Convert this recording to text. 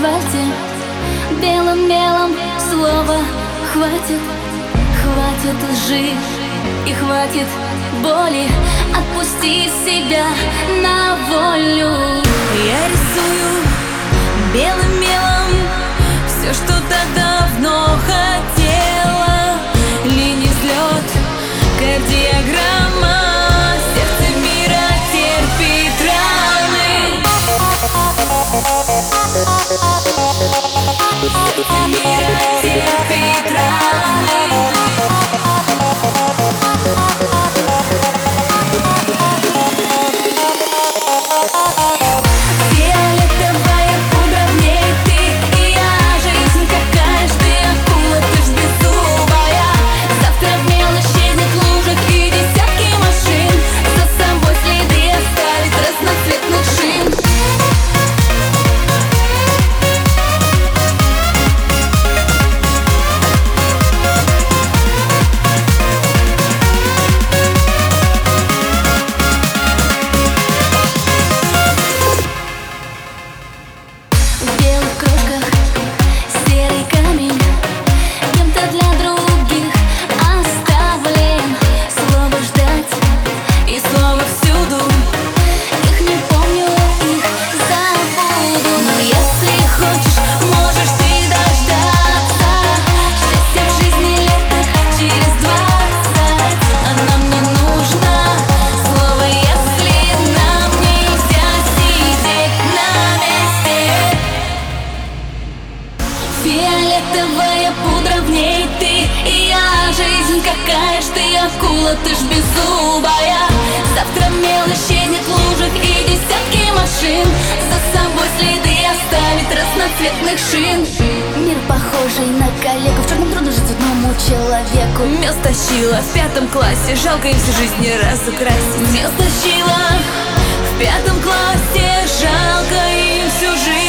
асфальте, белым мелом слова хватит. Хватит лжи и хватит боли, отпусти себя на волю. Я рисую белым мелом все, что так давно хотела. Линий взлет, кардиограмма, сердце мира терпит раны. Сердце мира терпит раны. Фиолетовая пудра в ней ты и я. Жизнь какая ж ты, акула, ты ж беззубая. Завтра в мел исчезнет в лужах и десятки машин, за собой следы оставит разноцветных шин. В белых крошках серый камень, кем-то для других оставлен. Слово ждать И слово всюду, их не помню, их забуду. но если хочешь, можешь ты дождаться счастья в жизни летах через 20. А нам не нужно слово, если нам нельзя сидеть на месте. Фиолетовая пудра, в ней ты и я. Жизнь какая ж ты, акула, ты ж беззубая. Завтра мел исчезнет в лужах и десятки машин, за собой следы оставит разноцветных шин. Мир похожий на коллегу, в черном трудно жить одному человеку. Мел стащила в 5 классе, жалко им всю жизнь не разукрасить. Мел стащила в 5 классе, жалко им всю жизнь